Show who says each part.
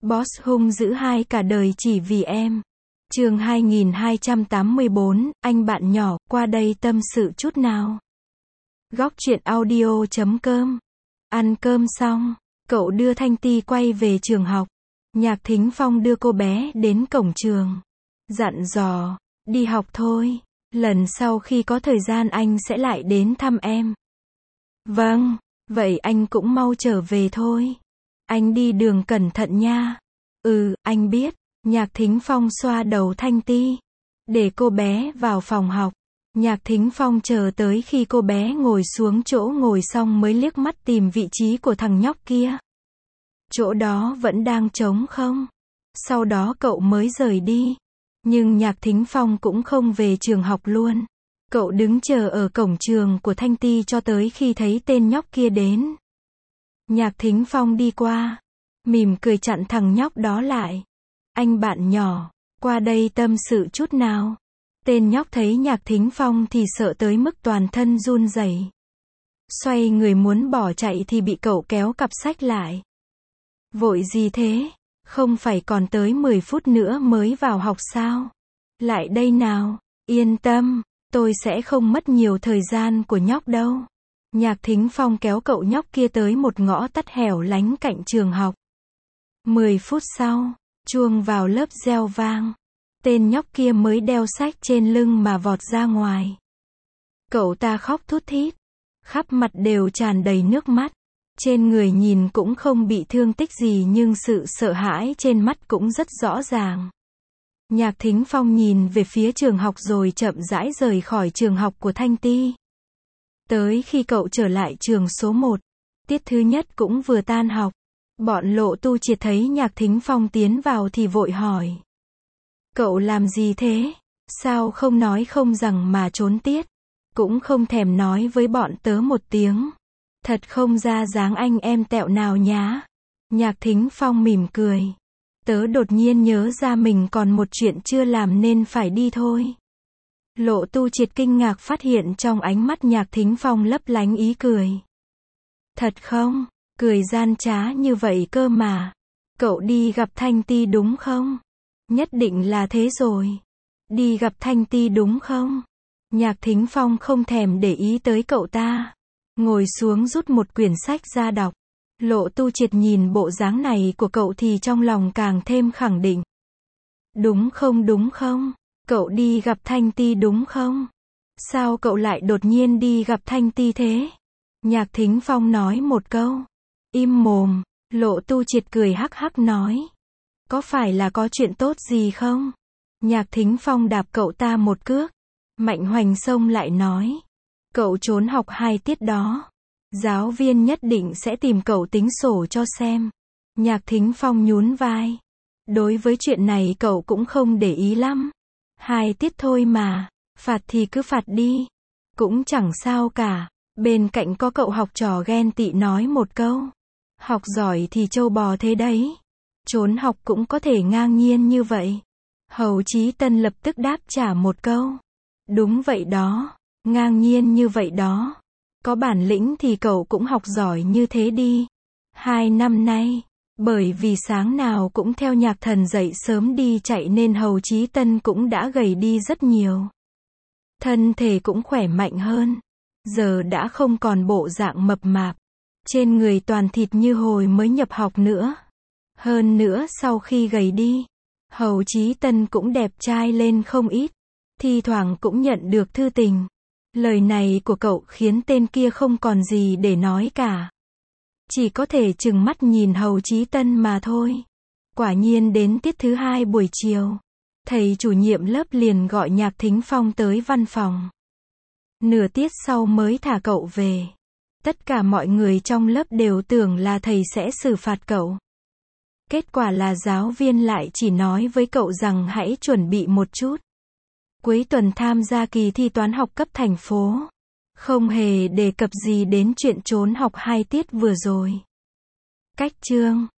Speaker 1: Boss hung dữ hai cả đời chỉ vì em. Chương 2284, anh bạn nhỏ, qua đây tâm sự chút nào. Góc truyện audio.com. Ăn cơm xong, cậu đưa Thanh Ti quay về trường học. Nhạc Thính Phong đưa cô bé đến cổng trường. Dặn dò, đi học thôi, lần sau khi có thời gian anh sẽ lại đến thăm em. Vâng, vậy anh cũng mau trở về thôi. Anh đi đường cẩn thận nha. Ừ, anh biết. Nhạc Thính Phong xoa đầu Thanh Ti, để cô bé vào phòng học. Nhạc Thính Phong chờ tới khi cô bé ngồi xuống chỗ ngồi xong mới liếc mắt tìm vị trí của thằng nhóc kia. Chỗ đó vẫn đang trống không? Sau đó cậu mới rời đi. Nhưng Nhạc Thính Phong cũng không về trường học luôn. Cậu đứng chờ ở cổng trường của Thanh Ti cho tới khi thấy tên nhóc kia đến. Nhạc Thính Phong đi qua, mỉm cười chặn thằng nhóc đó lại. Anh bạn nhỏ, qua đây tâm sự chút nào. Tên nhóc thấy Nhạc Thính Phong thì sợ tới mức toàn thân run rẩy. Xoay người muốn bỏ chạy thì bị cậu kéo cặp sách lại. Vội gì thế? Không phải còn tới 10 phút nữa mới vào học sao? Lại đây nào, yên tâm, tôi sẽ không mất nhiều thời gian của nhóc đâu. Nhạc Thính Phong kéo cậu nhóc kia tới một ngõ tắt hẻo lánh cạnh trường học. 10 phút sau, chuông vào lớp reo vang. Tên nhóc kia mới đeo sách trên lưng mà vọt ra ngoài. Cậu ta khóc thút thít, khắp mặt đều tràn đầy nước mắt. Trên người nhìn cũng không bị thương tích gì nhưng sự sợ hãi trên mắt cũng rất rõ ràng. Nhạc Thính Phong nhìn về phía trường học rồi chậm rãi rời khỏi trường học của Thanh Ti. Tới khi cậu trở lại trường số 1, tiết thứ nhất cũng vừa tan học. Bọn Lộ Tu Triệt thấy Nhạc Thính Phong tiến vào thì vội hỏi. Cậu làm gì thế? Sao không nói không rằng mà trốn tiết? Cũng không thèm nói với bọn tớ một tiếng. Thật không ra dáng anh em tẹo nào nhá. Nhạc Thính Phong mỉm cười. Tớ đột nhiên nhớ ra mình còn một chuyện chưa làm nên phải đi thôi. Lộ Tu Triệt kinh ngạc phát hiện trong ánh mắt Nhạc Thính Phong lấp lánh ý cười. Thật không? Cười gian trá như vậy cơ mà. Cậu đi gặp Thanh Ti đúng không? Nhất định là thế rồi. Đi gặp Thanh Ti đúng không? Nhạc Thính Phong không thèm để ý tới cậu ta. Ngồi xuống rút một quyển sách ra đọc. Lộ Tu Triệt nhìn bộ dáng này của cậu thì trong lòng càng thêm khẳng định. Đúng không? Cậu đi gặp Thanh Ti đúng không? Sao cậu lại đột nhiên đi gặp Thanh Ti thế? Nhạc Thính Phong nói một câu. Im mồm, Lộ Tu Triệt cười hắc hắc nói. Có phải là có chuyện tốt gì không? Nhạc Thính Phong đạp cậu ta một cước. Mạnh Hoành xông lại nói. Cậu trốn học 2 tiết đó. Giáo viên nhất định sẽ tìm cậu tính sổ cho xem. Nhạc Thính Phong nhún vai. Đối với chuyện này cậu cũng không để ý lắm. 2 tiết thôi mà, phạt thì cứ phạt đi. Cũng chẳng sao cả. Bên cạnh có cậu học trò ghen tị nói một câu. Học giỏi thì trâu bò thế đấy. Trốn học cũng có thể ngang nhiên như vậy. Hầu Chí Tân lập tức đáp trả một câu. Đúng vậy đó, ngang nhiên như vậy đó. Có bản lĩnh thì cậu cũng học giỏi như thế đi. 2 năm nay, bởi vì sáng nào cũng theo Nhạc Thần dậy sớm đi chạy nên Hầu Chí Tân cũng đã gầy đi rất nhiều. Thân thể cũng khỏe mạnh hơn. Giờ đã không còn bộ dạng mập mạp. Trên người toàn thịt như hồi mới nhập học nữa. Hơn nữa sau khi gầy đi, Hầu Chí Tân cũng đẹp trai lên không ít. Thi thoảng cũng nhận được thư tình. Lời này của cậu khiến tên kia không còn gì để nói cả. Chỉ có thể trừng mắt nhìn Hầu Chí Tân mà thôi. Quả nhiên đến tiết thứ 2 buổi chiều, thầy chủ nhiệm lớp liền gọi Nhạc Thính Phong tới văn phòng. Nửa tiết sau mới thả cậu về. Tất cả mọi người trong lớp đều tưởng là thầy sẽ xử phạt cậu. Kết quả là giáo viên lại chỉ nói với cậu rằng hãy chuẩn bị một chút. Cuối tuần tham gia kỳ thi toán học cấp thành phố. Không hề đề cập gì đến chuyện trốn học 2 tiết vừa rồi. Cách chương